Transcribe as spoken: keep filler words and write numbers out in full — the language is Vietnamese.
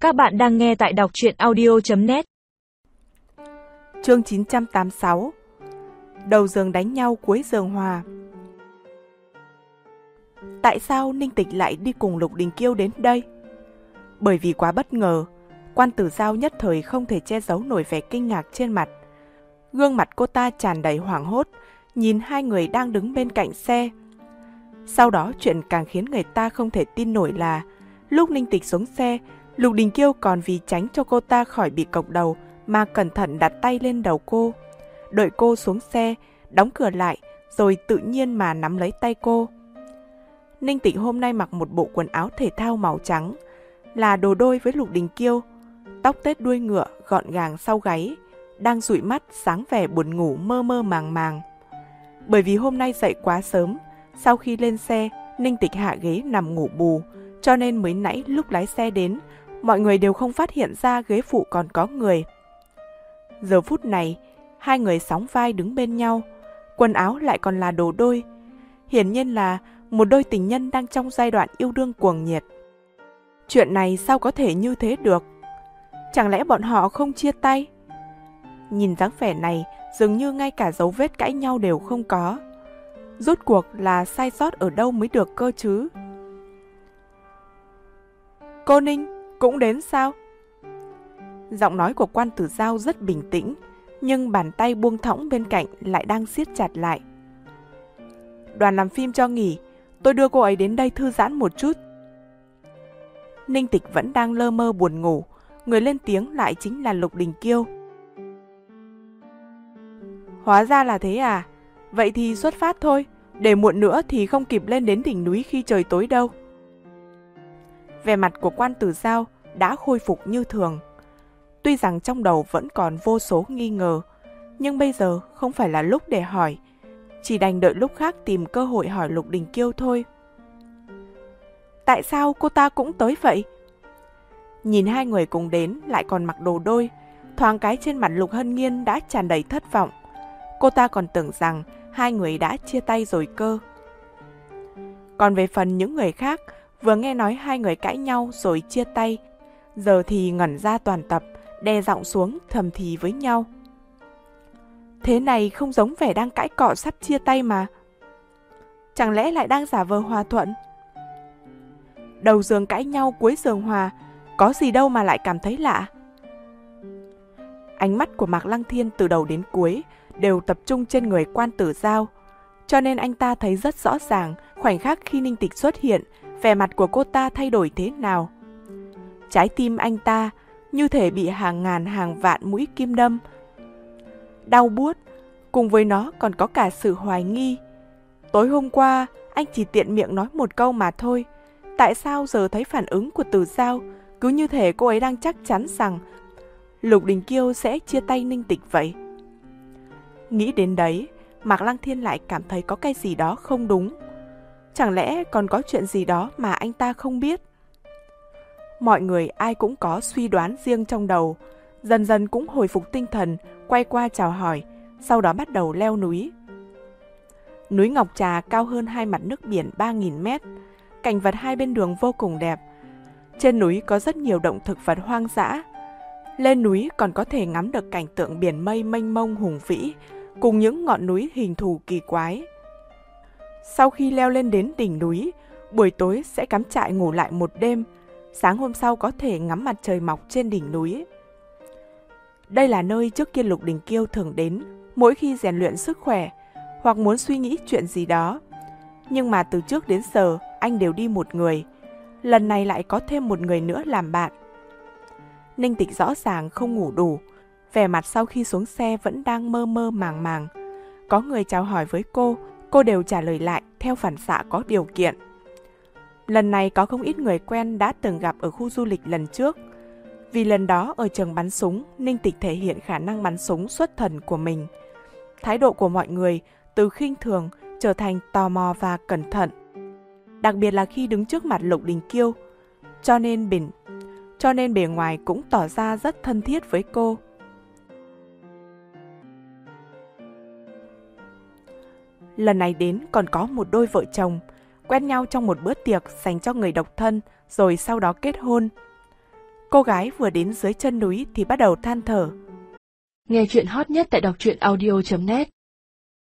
Các bạn đang nghe tại đọc truyện audio chấm net. Chương chín trăm tám mươi sáu. Đầu giường đánh nhau cuối giường hòa. Tại sao Ninh Tịch lại đi cùng Lục Đình Kiêu đến đây? Bởi vì quá bất ngờ, Quan Tử Giao nhất thời không thể che giấu nổi vẻ kinh ngạc trên mặt. Gương mặt cô ta tràn đầy hoảng hốt, nhìn hai người đang đứng bên cạnh xe. Sau đó chuyện càng khiến người ta không thể tin nổi là lúc Ninh Tịch xuống xe, Lục Đình Kiêu còn vì tránh cho cô ta khỏi bị cộc đầu mà cẩn thận đặt tay lên đầu cô. Đợi cô xuống xe, đóng cửa lại, rồi tự nhiên mà nắm lấy tay cô. Ninh Tịch hôm nay mặc một bộ quần áo thể thao màu trắng, là đồ đôi với Lục Đình Kiêu, tóc tết đuôi ngựa gọn gàng sau gáy, đang dụi mắt sáng vẻ buồn ngủ mơ mơ màng màng. Bởi vì hôm nay dậy quá sớm, sau khi lên xe, Ninh Tịch hạ ghế nằm ngủ bù, cho nên mới nãy lúc lái xe đến, mọi người đều không phát hiện ra ghế phụ còn có người. Giờ phút này, hai người sóng vai đứng bên nhau, quần áo lại còn là đồ đôi. Hiển nhiên là một đôi tình nhân đang trong giai đoạn yêu đương cuồng nhiệt. Chuyện này sao có thể như thế được? Chẳng lẽ bọn họ không chia tay? Nhìn dáng vẻ này, dường như ngay cả dấu vết cãi nhau đều không có. Rốt cuộc là sai sót ở đâu mới được cơ chứ? Cô Ninh, cũng đến sao? Giọng nói của Quan Tử Giao rất bình tĩnh, nhưng bàn tay buông thõng bên cạnh lại đang siết chặt lại. Đoàn làm phim cho nghỉ, tôi đưa cô ấy đến đây thư giãn một chút. Ninh Tịch vẫn đang lơ mơ buồn ngủ, người lên tiếng lại chính là Lục Đình Kiêu. Hóa ra là thế à? Vậy thì xuất phát thôi, để muộn nữa thì không kịp lên đến đỉnh núi khi trời tối đâu. Vẻ mặt của Quan Tử Giao đã khôi phục như thường. Tuy rằng trong đầu vẫn còn vô số nghi ngờ, nhưng bây giờ không phải là lúc để hỏi, chỉ đành đợi lúc khác tìm cơ hội hỏi Lục Đình Kiêu thôi. Tại sao cô ta cũng tới vậy? Nhìn hai người cùng đến lại còn mặc đồ đôi, thoáng cái trên mặt Lục Hân Nghiên đã tràn đầy thất vọng. Cô ta còn tưởng rằng hai người đã chia tay rồi cơ. Còn về phần những người khác, vừa nghe nói hai người cãi nhau rồi chia tay, giờ thì ngẩn ra toàn tập, đè giọng xuống thầm thì với nhau. Thế này không giống vẻ đang cãi cọ sắp chia tay mà. Chẳng lẽ lại đang giả vờ hòa thuận? Đầu giường cãi nhau cuối giường hòa, có gì đâu mà lại cảm thấy lạ. Ánh mắt của Mạc Lăng Thiên từ đầu đến cuối đều tập trung trên người Quan Tử Giao, cho nên anh ta thấy rất rõ ràng khoảnh khắc khi Ninh Tịch xuất hiện, vẻ mặt của cô ta thay đổi thế nào. Trái tim anh ta như thể bị hàng ngàn hàng vạn mũi kim đâm. Đau buốt, cùng với nó còn có cả sự hoài nghi. Tối hôm qua, anh chỉ tiện miệng nói một câu mà thôi. Tại sao giờ thấy phản ứng của Tử Giao, cứ như thể cô ấy đang chắc chắn rằng Lục Đình Kiêu sẽ chia tay Ninh Tịch vậy? Nghĩ đến đấy, Mạc Lăng Thiên lại cảm thấy có cái gì đó không đúng. Chẳng lẽ còn có chuyện gì đó mà anh ta không biết? Mọi người ai cũng có suy đoán riêng trong đầu, dần dần cũng hồi phục tinh thần, quay qua chào hỏi, sau đó bắt đầu leo núi. Núi Ngọc Trà cao hơn hai mặt nước biển ba nghìn mét, cảnh vật hai bên đường vô cùng đẹp. Trên núi có rất nhiều động thực vật hoang dã. Lên núi còn có thể ngắm được cảnh tượng biển mây mênh mông hùng vĩ, cùng những ngọn núi hình thù kỳ quái. Sau khi leo lên đến đỉnh núi, buổi tối sẽ cắm trại ngủ lại một đêm, sáng hôm sau có thể ngắm mặt trời mọc trên đỉnh núi. Đây là nơi trước kia Lục Đình Kiêu thường đến mỗi khi rèn luyện sức khỏe hoặc muốn suy nghĩ chuyện gì đó. Nhưng mà từ trước đến giờ anh đều đi một người, lần này lại có thêm một người nữa làm bạn. Ninh Tịch rõ ràng không ngủ đủ, vẻ mặt sau khi xuống xe vẫn đang mơ mơ màng màng. Có người chào hỏi với cô, cô đều trả lời lại theo phản xạ có điều kiện. Lần này có không ít người quen đã từng gặp ở khu du lịch lần trước. Vì lần đó ở trường bắn súng, Ninh Tịch thể hiện khả năng bắn súng xuất thần của mình. Thái độ của mọi người từ khinh thường trở thành tò mò và cẩn thận. Đặc biệt là khi đứng trước mặt Lục Đình Kiêu, cho nên bền, cho nên bề ngoài cũng tỏ ra rất thân thiết với cô. Lần này đến còn có một đôi vợ chồng, quen nhau trong một bữa tiệc dành cho người độc thân, rồi sau đó kết hôn. Cô gái vừa đến dưới chân núi thì bắt đầu than thở. Nghe chuyện hot nhất tại đọc truyện audio chấm net